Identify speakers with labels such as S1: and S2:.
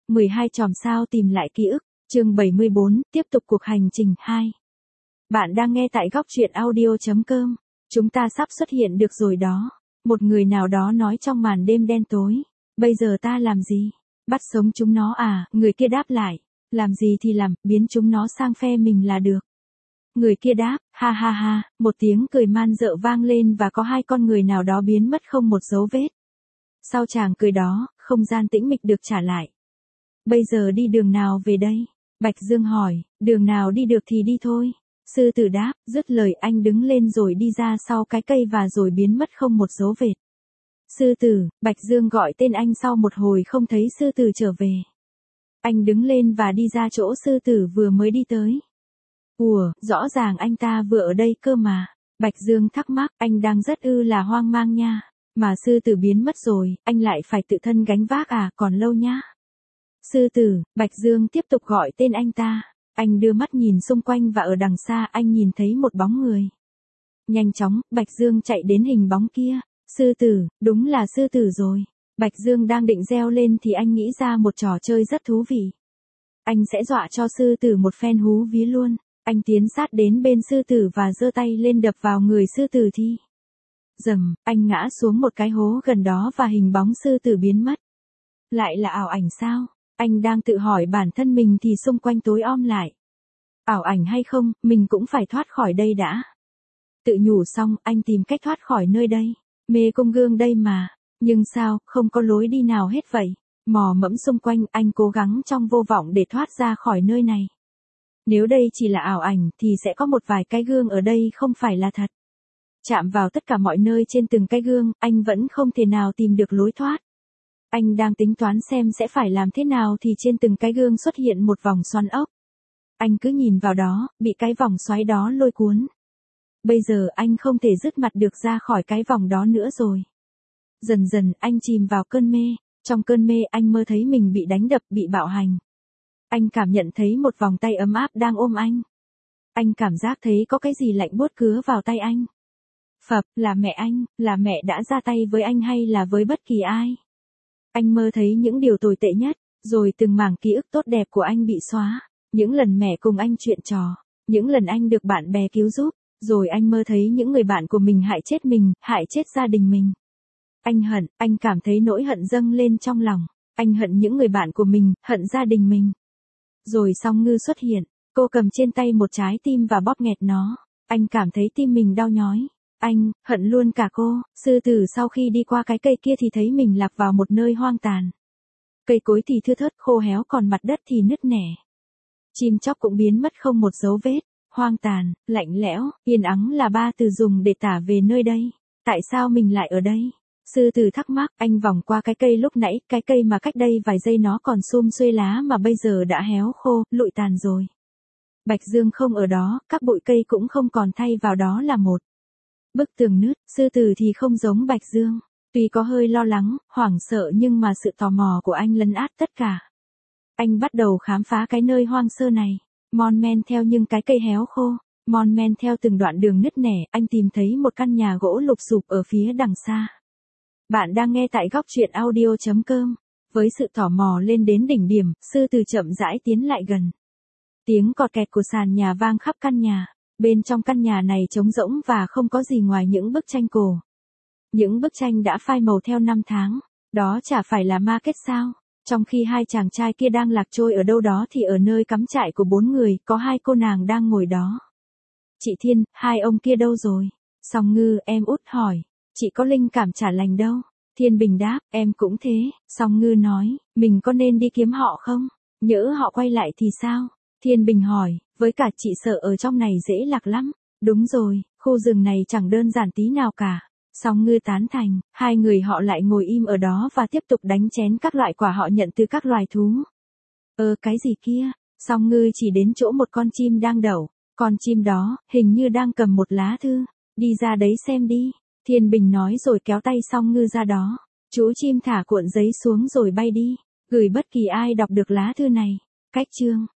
S1: 12 chòm sao tìm lại ký ức, chương 74, tiếp tục cuộc hành trình 2. Bạn đang nghe tại góc truyện audio.com. Chúng ta sắp xuất hiện được rồi đó. Một người nào đó nói trong màn đêm đen tối. Bây giờ ta làm gì? Bắt sống chúng nó à? Người kia đáp lại. Làm gì thì làm, biến chúng nó sang phe mình là được. Người kia đáp, ha ha ha, một tiếng cười man dợ vang lên và có hai con người nào đó biến mất không một dấu vết. Sau chàng cười đó, không gian tĩnh mịch được trả lại. Bây giờ đi đường nào về đây? Bạch Dương hỏi, đường nào đi được thì đi thôi. Sư tử đáp, dứt lời anh đứng lên rồi đi ra sau cái cây và rồi biến mất không một dấu vết. Sư tử, Bạch Dương gọi tên anh sau một hồi không thấy sư tử trở về. Anh đứng lên và đi ra chỗ sư tử vừa mới đi tới. Ủa, rõ ràng anh ta vừa ở đây cơ mà. Bạch Dương thắc mắc, anh đang rất là hoang mang nha. Mà sư tử biến mất rồi, anh lại phải tự thân gánh vác à, còn lâu nhá. Sư tử, Bạch Dương tiếp tục gọi tên anh ta. Anh đưa mắt nhìn xung quanh và ở đằng xa anh nhìn thấy một bóng người. Nhanh chóng, Bạch Dương chạy đến hình bóng kia. Sư tử, đúng là sư tử rồi. Bạch Dương đang định reo lên thì anh nghĩ ra một trò chơi rất thú vị. Anh sẽ dọa cho sư tử một phen hú vía luôn. Anh tiến sát đến bên sư tử và giơ tay lên đập vào người sư tử thì. Rầm, anh ngã xuống một cái hố gần đó và hình bóng sư tử biến mất. Lại là ảo ảnh sao? Anh đang tự hỏi bản thân mình thì xung quanh tối om lại. Ảo ảnh hay không, mình cũng phải thoát khỏi đây đã. Tự nhủ xong, anh tìm cách thoát khỏi nơi đây. Mê cung gương đây mà. Nhưng sao, không có lối đi nào hết vậy. Mò mẫm xung quanh, anh cố gắng trong vô vọng để thoát ra khỏi nơi này. Nếu đây chỉ là ảo ảnh thì sẽ có một vài cái gương ở đây không phải là thật. Chạm vào tất cả mọi nơi trên từng cái gương, anh vẫn không thể nào tìm được lối thoát. Anh đang tính toán xem sẽ phải làm thế nào thì trên từng cái gương xuất hiện một vòng xoắn ốc. Anh cứ nhìn vào đó, bị cái vòng xoáy đó lôi cuốn. Bây giờ anh không thể dứt mặt được ra khỏi cái vòng đó nữa rồi. Dần dần anh chìm vào cơn mê, trong cơn mê anh mơ thấy mình bị đánh đập, bị bạo hành. Anh cảm nhận thấy một vòng tay ấm áp đang ôm anh. Anh cảm giác thấy có cái gì lạnh buốt cứa vào tay anh. Phập, là mẹ anh, là mẹ đã ra tay với anh hay là với bất kỳ ai? Anh mơ thấy những điều tồi tệ nhất, rồi từng mảng ký ức tốt đẹp của anh bị xóa. Những lần mẹ cùng anh chuyện trò, những lần anh được bạn bè cứu giúp, rồi anh mơ thấy những người bạn của mình hại chết mình, hại chết gia đình mình. Anh hận, anh cảm thấy nỗi hận dâng lên trong lòng. Anh hận những người bạn của mình, hận gia đình mình. Rồi Song Ngư xuất hiện, cô cầm trên tay một trái tim và bóp nghẹt nó. Anh cảm thấy tim mình đau nhói. Anh, hận luôn cả cô. Sư tử sau khi đi qua cái cây kia thì thấy mình lạc vào một nơi hoang tàn. Cây cối thì thưa thớt khô héo còn mặt đất thì nứt nẻ. Chim chóc cũng biến mất không một dấu vết. Hoang tàn, lạnh lẽo, yên ắng là ba từ dùng để tả về nơi đây. Tại sao mình lại ở đây? Sư tử thắc mắc, anh vòng qua cái cây lúc nãy, cái cây mà cách đây vài giây nó còn sum xuê lá mà bây giờ đã héo khô, lụi tàn rồi. Bạch Dương không ở đó, các bụi cây cũng không còn, thay vào đó là một bức tường nứt. Sư tử thì không giống Bạch Dương. Tuy có hơi lo lắng, hoảng sợ nhưng mà sự tò mò của anh lấn át tất cả. Anh bắt đầu khám phá cái nơi hoang sơ này. Mon men theo những cái cây héo khô. Mon men theo từng đoạn đường nứt nẻ, anh tìm thấy một căn nhà gỗ lụp xụp ở phía đằng xa. Bạn đang nghe tại góc truyện audio.com. Với sự tò mò lên đến đỉnh điểm, sư tử chậm rãi tiến lại gần. Tiếng cọt kẹt của sàn nhà vang khắp căn nhà. Bên trong căn nhà này trống rỗng và không có gì ngoài những bức tranh cổ. Những bức tranh đã phai màu theo năm tháng. Đó chả phải là ma kết sao? Trong khi hai chàng trai kia đang lạc trôi ở đâu đó thì ở nơi cắm trại của 4 người, có hai cô nàng đang ngồi đó. Chị Thiên, hai ông kia đâu rồi? Song Ngư, em út hỏi. Chị có linh cảm chả lành đâu. Thiên Bình đáp, em cũng thế. Song Ngư nói, mình có nên đi kiếm họ không? Nhỡ họ quay lại thì sao? Thiên Bình hỏi, với cả chị sợ ở trong này dễ lạc lắm. Đúng rồi, khu rừng này chẳng đơn giản tí nào cả. Song Ngư tán thành, hai người họ lại ngồi im ở đó và tiếp tục đánh chén các loại quả họ nhận từ các loài thú. Cái gì kia? Song Ngư chỉ đến chỗ một con chim đang đậu. Con chim đó, hình như đang cầm một lá thư. Đi ra đấy xem đi. Thiên Bình nói rồi kéo tay Song Ngư ra đó. Chú chim thả cuộn giấy xuống rồi bay đi. Gửi bất kỳ ai đọc được lá thư này. Cách chương.